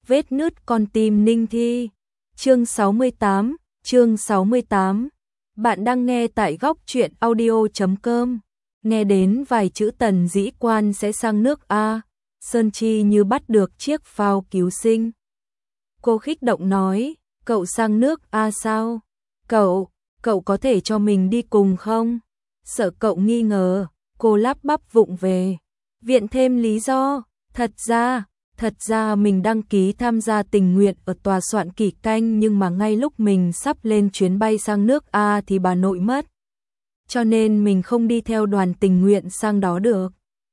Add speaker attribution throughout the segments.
Speaker 1: Vết nứt con tim Ninh Thi. Chương 68. Bạn đang nghe tại góc truyện audio.com. Nghe đến vài chữ Tần Dĩ Quan sẽ sang nước A, Sơn Chi như bắt được chiếc phao cứu sinh. Cô khích động nói, cậu sang nước A sao? Cậu có thể cho mình đi cùng không? Sợ cậu nghi ngờ, cô lắp bắp vụng về. Viện thêm lý do, thật ra mình đăng ký tham gia tình nguyện ở tòa soạn Kỷ Canh, nhưng mà ngay lúc mình sắp lên chuyến bay sang nước A thì bà nội mất. Cho nên mình không đi theo đoàn tình nguyện sang đó được.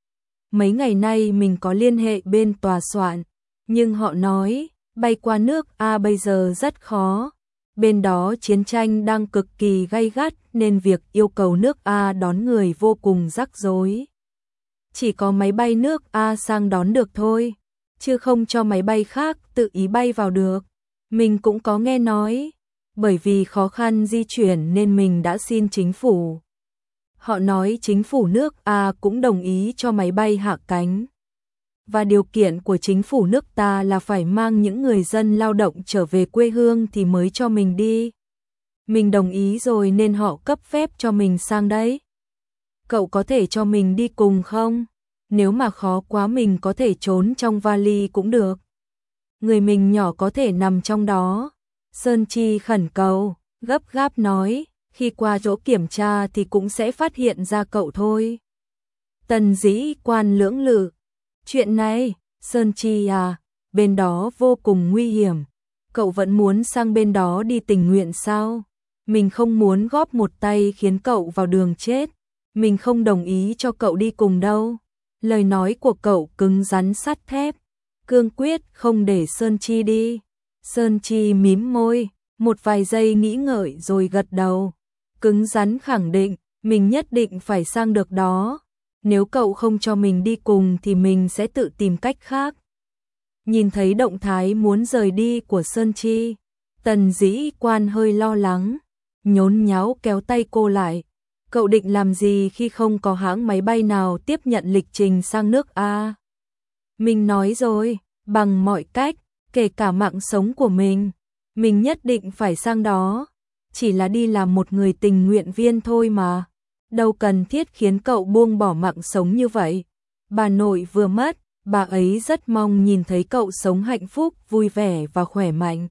Speaker 1: Mấy ngày nay mình có liên hệ bên tòa soạn, nhưng họ nói bay qua nước A bây giờ rất khó. Bên đó chiến tranh đang cực kỳ gay gắt nên việc yêu cầu nước A đón người vô cùng rắc rối. Chỉ có máy bay nước A sang đón được thôi, chứ không cho máy bay khác tự ý bay vào được. Mình cũng có nghe nói, bởi vì khó khăn di chuyển nên mình đã xin chính phủ. Họ nói chính phủ nước A cũng đồng ý cho máy bay hạ cánh. Và điều kiện của chính phủ nước ta là phải mang những người dân lao động trở về quê hương thì mới cho mình đi. Mình đồng ý rồi nên họ cấp phép cho mình sang đấy. Cậu có thể cho mình đi cùng không? Nếu mà khó quá mình có thể trốn trong vali cũng được. Người mình nhỏ có thể nằm trong đó. Sơn Chi khẩn cầu, gấp gáp nói, khi qua chỗ kiểm tra thì cũng sẽ phát hiện ra cậu thôi. Tần Dĩ Quan lưỡng lự. Chuyện này, Sơn Chi à, bên đó vô cùng nguy hiểm. Cậu vẫn muốn sang bên đó đi tình nguyện sao? Mình không muốn góp một tay khiến cậu vào đường chết. Mình không đồng ý cho cậu đi cùng đâu. Lời nói của cậu cứng rắn sắt thép, cương quyết không để Sơn Chi đi. Sơn Chi mím môi, một vài giây nghĩ ngợi rồi gật đầu. Cứng rắn khẳng định, mình nhất định phải sang được đó. Nếu cậu không cho mình đi cùng thì mình sẽ tự tìm cách khác. Nhìn thấy động thái muốn rời đi của Sơn Chi, Tần Dĩ Quan hơi lo lắng, nhốn nháo kéo tay cô lại. Cậu định làm gì khi không có hãng máy bay nào tiếp nhận lịch trình sang nước A? Mình nói rồi, bằng mọi cách, kể cả mạng sống của mình nhất định phải sang đó. Chỉ là đi làm một người tình nguyện viên thôi mà. Đâu cần thiết khiến cậu buông bỏ mạng sống như vậy. Bà nội vừa mất, bà ấy rất mong nhìn thấy cậu sống hạnh phúc, vui vẻ và khỏe mạnh.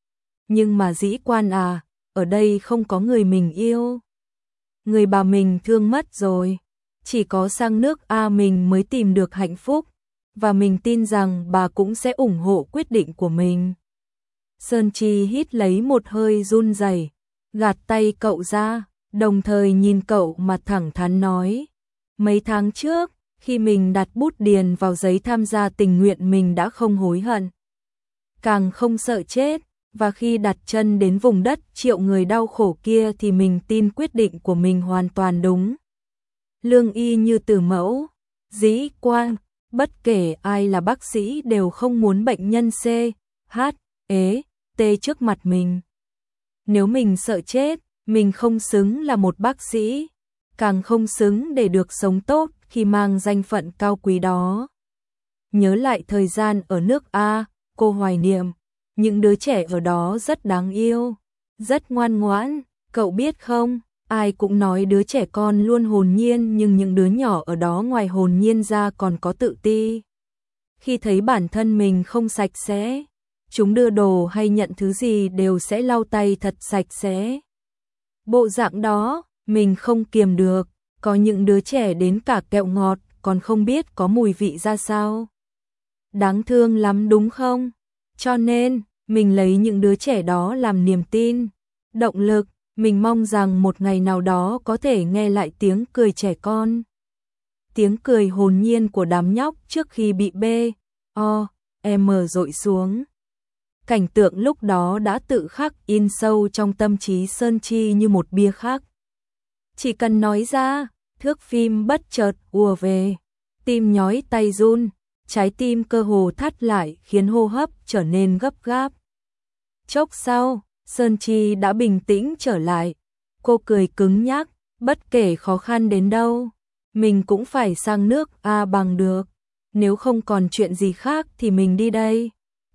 Speaker 1: Nhưng mà Dĩ Quan à, ở đây không có người mình yêu. Người bà mình thương mất rồi. Chỉ có sang nước A mình mới tìm được hạnh phúc. Và mình tin rằng bà cũng sẽ ủng hộ quyết định của mình. Sơn Chi hít lấy một hơi run rẩy, gạt tay cậu ra, đồng thời nhìn cậu mà thẳng thắn nói. Mấy tháng trước, khi mình đặt bút điền vào giấy tham gia tình nguyện mình đã không hối hận. Càng không sợ chết, và khi đặt chân đến vùng đất triệu người đau khổ kia thì mình tin quyết định của mình hoàn toàn đúng. Lương y như từ mẫu, Dĩ Quan, bất kể ai là bác sĩ đều không muốn bệnh nhân C, H, E, T trước mặt mình. Nếu mình sợ chết, mình không xứng là một bác sĩ, càng không xứng để được sống tốt khi mang danh phận cao quý đó. Nhớ lại thời gian ở nước A, cô hoài niệm, những đứa trẻ ở đó rất đáng yêu, rất ngoan ngoãn, cậu biết không, ai cũng nói đứa trẻ con luôn hồn nhiên nhưng những đứa nhỏ ở đó ngoài hồn nhiên ra còn có tự ti. Khi thấy bản thân mình không sạch sẽ, chúng đưa đồ hay nhận thứ gì đều sẽ lau tay thật sạch sẽ. Bộ dạng đó, mình không kiềm được, có những đứa trẻ đến cả kẹo ngọt còn không biết có mùi vị ra sao. Đáng thương lắm đúng không? Cho nên, mình lấy những đứa trẻ đó làm niềm tin, động lực, mình mong rằng một ngày nào đó có thể nghe lại tiếng cười trẻ con. Tiếng cười hồn nhiên của đám nhóc trước khi bị B.O.M dội xuống. Cảnh tượng lúc đó đã tự khắc in sâu trong tâm trí Sơn Chi như một bia khắc. Chỉ cần nói ra, thước phim bất chợt ùa về, tim nhói tay run, trái tim cơ hồ thắt lại khiến hô hấp trở nên gấp gáp. Chốc sau, Sơn Chi đã bình tĩnh trở lại. Cô cười cứng nhắc, bất kể khó khăn đến đâu, mình cũng phải sang nước A bằng được. Nếu không còn chuyện gì khác thì mình đi đây.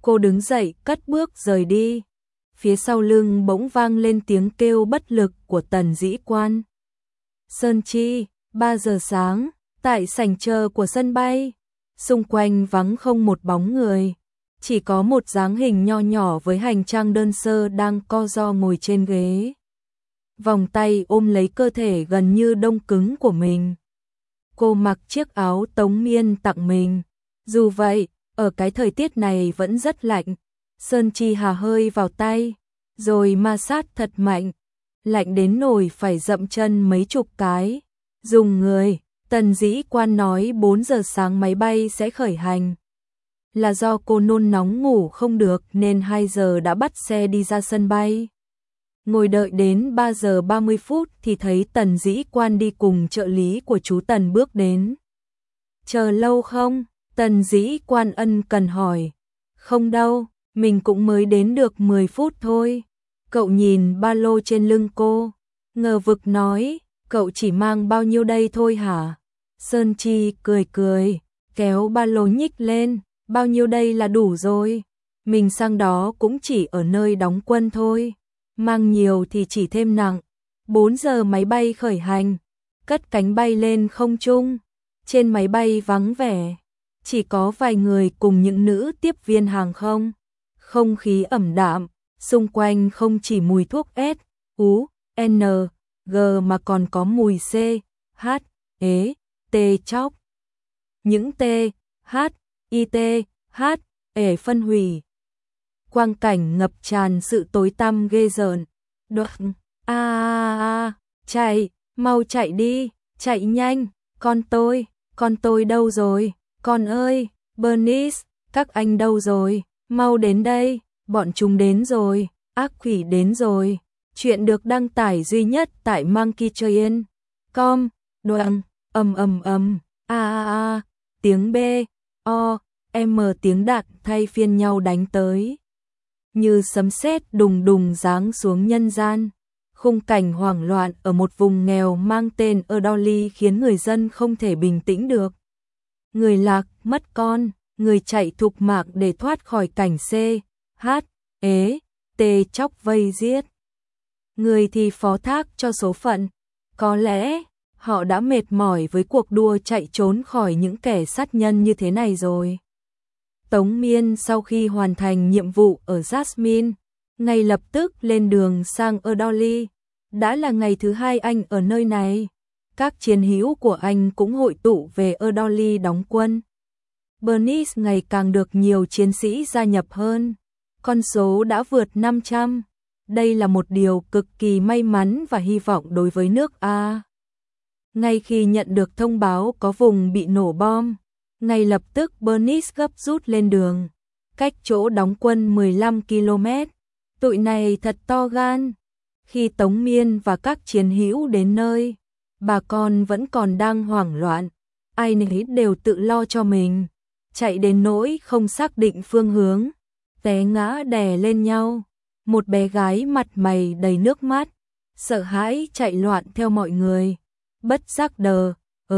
Speaker 1: Cô đứng dậy cất bước rời đi. Phía sau lưng bỗng vang lên tiếng kêu bất lực của Tần Dĩ Quan. Sơn Chi, 3 giờ sáng, tại sảnh chờ của sân bay. Xung quanh vắng không một bóng người. Chỉ có một dáng hình nho nhỏ với hành trang đơn sơ đang co ro ngồi trên ghế. Vòng tay ôm lấy cơ thể gần như đông cứng của mình. Cô mặc chiếc áo Tống Miên tặng mình. Dù vậy, ở cái thời tiết này vẫn rất lạnh. Sơn Chi hà hơi vào tay, rồi ma sát thật mạnh. Lạnh đến nổi phải dậm chân mấy chục cái. Dùng người, Tần Dĩ Quan nói 4 giờ sáng máy bay sẽ khởi hành. Là do cô nôn nóng ngủ không được nên 2 giờ đã bắt xe đi ra sân bay. Ngồi đợi đến 3 giờ 30 phút thì thấy Tần Dĩ Quan đi cùng trợ lý của chú Tần bước đến. Chờ lâu không? Tần Dĩ Quan ân cần hỏi. Không đâu, mình cũng mới đến được 10 phút thôi. Cậu nhìn ba lô trên lưng cô, ngờ vực nói, cậu chỉ mang bao nhiêu đây thôi hả? Sơn Chi cười cười, kéo ba lô nhích lên, bao nhiêu đây là đủ rồi. Mình sang đó cũng chỉ ở nơi đóng quân thôi. Mang nhiều thì chỉ thêm nặng. 4 giờ máy bay khởi hành, cất cánh bay lên không trung. Trên máy bay vắng vẻ, chỉ có vài người cùng những nữ tiếp viên hàng không. Không khí ẩm đạm, xung quanh không chỉ mùi thuốc S, U, N, G mà còn có mùi C, H, E, T chóc. Những T, H, I, T, H, E phân hủy. Quang cảnh ngập tràn sự tối tăm ghê rợn. Chạy, mau chạy đi, chạy nhanh, con tôi đâu rồi, con ơi, Bernice, các anh đâu rồi, mau đến đây, bọn chúng đến rồi, ác quỷ đến rồi. Chuyện được đăng tải duy nhất tại monkeytrain.com. Đoạn, tiếng B, O, M tiếng đạn thay phiên nhau đánh tới. Như sấm sét đùng đùng giáng xuống nhân gian. Khung cảnh hoảng loạn ở một vùng nghèo mang tên Erdoli khiến người dân không thể bình tĩnh được. Người lạc, mất con, người chạy thục mạng để thoát khỏi cảnh C, H, E, T chóc vây giết. Người thì phó thác cho số phận. Có lẽ, họ đã mệt mỏi với cuộc đua chạy trốn khỏi những kẻ sát nhân như thế này rồi. Tống Miên sau khi hoàn thành nhiệm vụ ở Jasmine, ngay lập tức lên đường sang Erdoli. Đã là ngày thứ 2 anh ở nơi này. Các chiến hữu của anh cũng hội tụ về Erdoli đóng quân. Bernice ngày càng được nhiều chiến sĩ gia nhập hơn. Con số đã vượt 500. Đây là một điều cực kỳ may mắn và hy vọng đối với nước A. Ngay khi nhận được thông báo có vùng bị nổ bom, ngay lập tức Bernice gấp rút lên đường. Cách chỗ đóng quân 15 km. Tụi này thật to gan. Khi Tống Miên và các chiến hữu đến nơi, bà con vẫn còn đang hoảng loạn. Ai nấy đều tự lo cho mình. Chạy đến nỗi không xác định phương hướng. Té ngã đè lên nhau. Một bé gái mặt mày đầy nước mắt, sợ hãi chạy loạn theo mọi người. Bất giác đờ,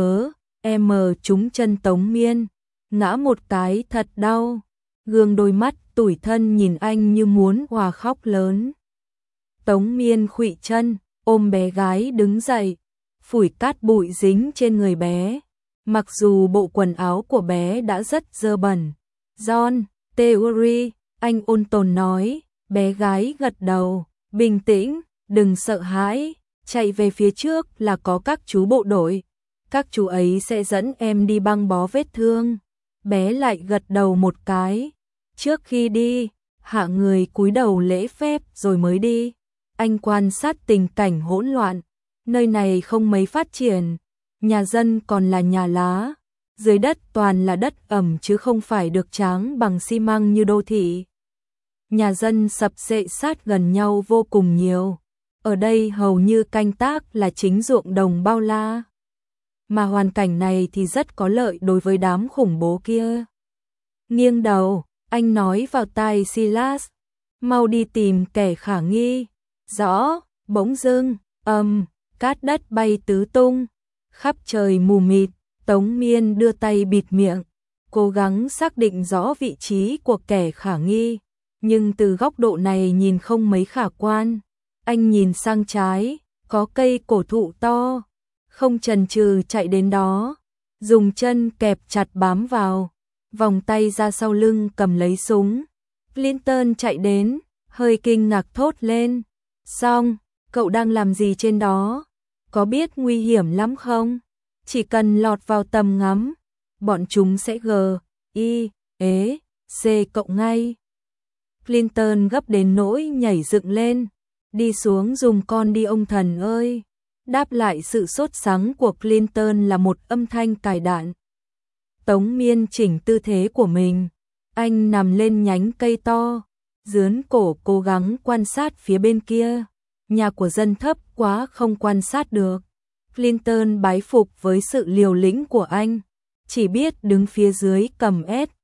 Speaker 1: em trúng chân Tống Miên, ngã một cái thật đau. Gương đôi mắt tủi thân nhìn anh như muốn hòa khóc lớn. Tống Miên khuỵu chân, ôm bé gái đứng dậy, phủi cát bụi dính trên người bé. Mặc dù bộ quần áo của bé đã rất dơ bẩn. John, Theory, anh ôn tồn nói. Bé gái gật đầu, bình tĩnh, đừng sợ hãi, chạy về phía trước là có các chú bộ đội. Các chú ấy sẽ dẫn em đi băng bó vết thương. Bé lại gật đầu một cái. Trước khi đi, hạ người cúi đầu lễ phép rồi mới đi. Anh quan sát tình cảnh hỗn loạn. Nơi này không mấy phát triển. Nhà dân còn là nhà lá. Dưới đất toàn là đất ẩm chứ không phải được tráng bằng xi măng như đô thị. Nhà dân sập xệ sát gần nhau vô cùng nhiều. Ở đây hầu như canh tác là chính ruộng đồng bao la. Mà hoàn cảnh này thì rất có lợi đối với đám khủng bố kia. Nghiêng đầu, anh nói vào tai Silas. Mau đi tìm kẻ khả nghi. Rõ, bỗng dưng, cát đất bay tứ tung. Khắp trời mù mịt, Tống Miên đưa tay bịt miệng. cố gắng xác định rõ vị trí của kẻ khả nghi, nhưng từ góc độ này nhìn không mấy khả quan. Anh nhìn sang trái, có cây cổ thụ to, không chần chừ chạy đến đó, dùng chân kẹp chặt bám vào, vòng tay ra sau lưng cầm lấy súng. Clinton chạy đến, hơi kinh ngạc thốt lên, "Xong, cậu đang làm gì trên đó? Có biết nguy hiểm lắm không? Chỉ cần lọt vào tầm ngắm, bọn chúng sẽ C cậu ngay." Clinton gấp đến nỗi nhảy dựng lên, "Đi xuống dùng con đi ông thần ơi." Đáp lại sự sốt sắng của Clinton là một âm thanh cài đạn. Tống Miên chỉnh tư thế của mình, anh nằm lên nhánh cây to, dướn cổ cố gắng quan sát phía bên kia. Nhà của dân thấp quá không quan sát được. Clinton bái phục với sự liều lĩnh của anh, chỉ biết đứng phía dưới cầm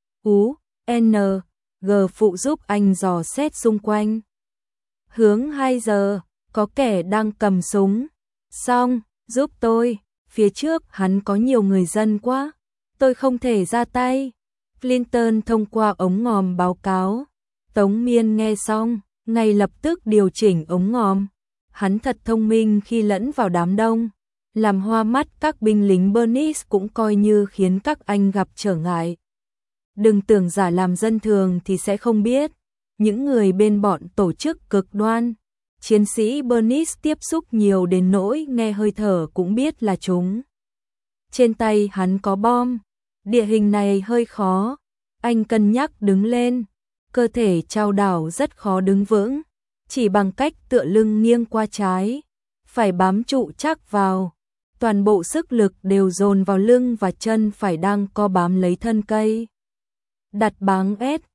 Speaker 1: G phụ giúp anh dò xét xung quanh. Hướng 2 giờ, có kẻ đang cầm súng. "Xong, giúp tôi, phía trước hắn có nhiều người dân quá, tôi không thể ra tay." Clinton thông qua ống ngòm báo cáo. Tống Miên nghe xong, ngay lập tức điều chỉnh ống ngòm. Hắn thật thông minh khi lẫn vào đám đông, làm hoa mắt các binh lính Bernice cũng coi như khiến các anh gặp trở ngại. Đừng tưởng giả làm dân thường thì sẽ không biết, những người bên bọn tổ chức cực đoan, chiến sĩ Bernice tiếp xúc nhiều đến nỗi nghe hơi thở cũng biết là chúng. Trên tay hắn có bom, địa hình này hơi khó, anh cân nhắc đứng lên, cơ thể chao đảo rất khó đứng vững, chỉ bằng cách tựa lưng nghiêng qua trái, phải bám trụ chắc vào, toàn bộ sức lực đều dồn vào lưng và chân phải đang co bám lấy thân cây. Đặt báng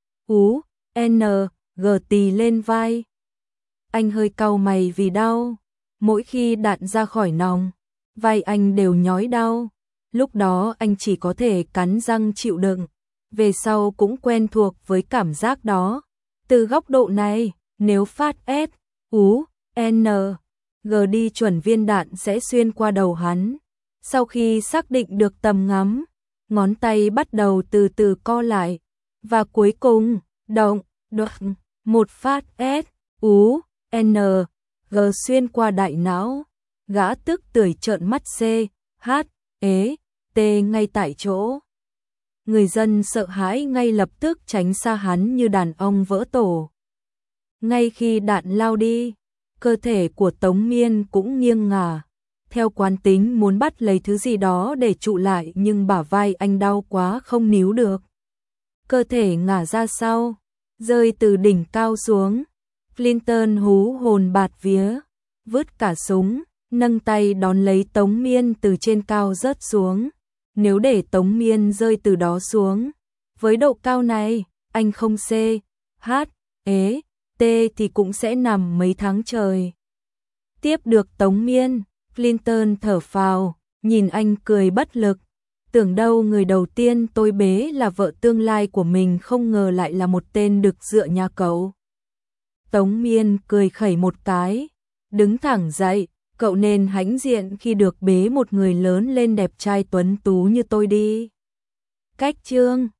Speaker 1: tì lên vai. Anh hơi cau mày vì đau, mỗi khi đạn ra khỏi nòng, vai anh đều nhói đau. Lúc đó anh chỉ có thể cắn răng chịu đựng, về sau cũng quen thuộc với cảm giác đó. Từ góc độ này, nếu phát đi chuẩn viên đạn sẽ xuyên qua đầu hắn. Sau khi xác định được tầm ngắm, ngón tay bắt đầu từ từ co lại, và cuối cùng, một phát xuyên qua đại não. Gã tức tưởi trợn mắt ngay tại chỗ. Người dân sợ hãi ngay lập tức tránh xa hắn như đàn ong vỡ tổ. Ngay khi đạn lao đi, cơ thể của Tống Miên cũng nghiêng ngả, theo quán tính muốn bắt lấy thứ gì đó để trụ lại, nhưng bả vai anh đau quá không níu được. Cơ thể ngả ra sau, rơi từ đỉnh cao xuống. Clinton hú hồn bạt vía, vứt cả súng, nâng tay đón lấy Tống Miên từ trên cao rớt xuống. Nếu để Tống Miên rơi từ đó xuống, với độ cao này, anh không thì cũng sẽ nằm mấy tháng trời. Tiếp được Tống Miên, Clinton thở phào, nhìn anh cười bất lực. Tưởng đâu người đầu tiên tôi bế là vợ tương lai của mình, không ngờ lại là một tên đực dựa nhà cậu. Tống Miên cười khẩy một cái, đứng thẳng dậy, cậu nên hãnh diện khi được bế một người lớn lên đẹp trai tuấn tú như tôi đi. Cách chương